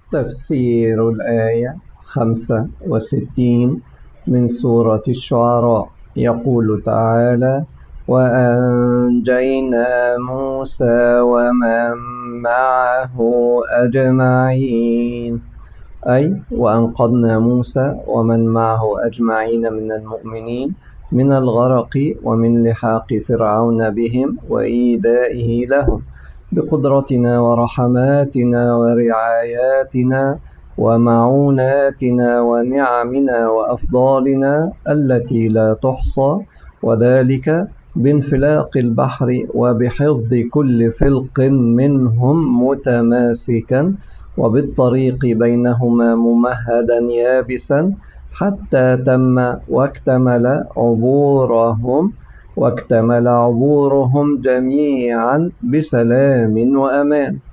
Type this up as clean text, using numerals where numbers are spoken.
تفسير الآية 65 من سورة الشعراء. يقول تعالى: وأنجينا موسى ومن معه أجمعين، أي وأنقذنا موسى ومن معه أجمعين من المؤمنين من الغرق ومن لحاق فرعون بهم وإيذائه لهم بقدرتنا ورحماتنا ورعاياتنا ومعوناتنا ونعمنا وأفضالنا التي لا تحصى، وذلك بانفلاق البحر وبحفظ كل فلق منهم متماسكا، وبالطريق بينهما ممهدا يابسا حتى تم واكتمل عبورهم جميعا بسلام وأمان.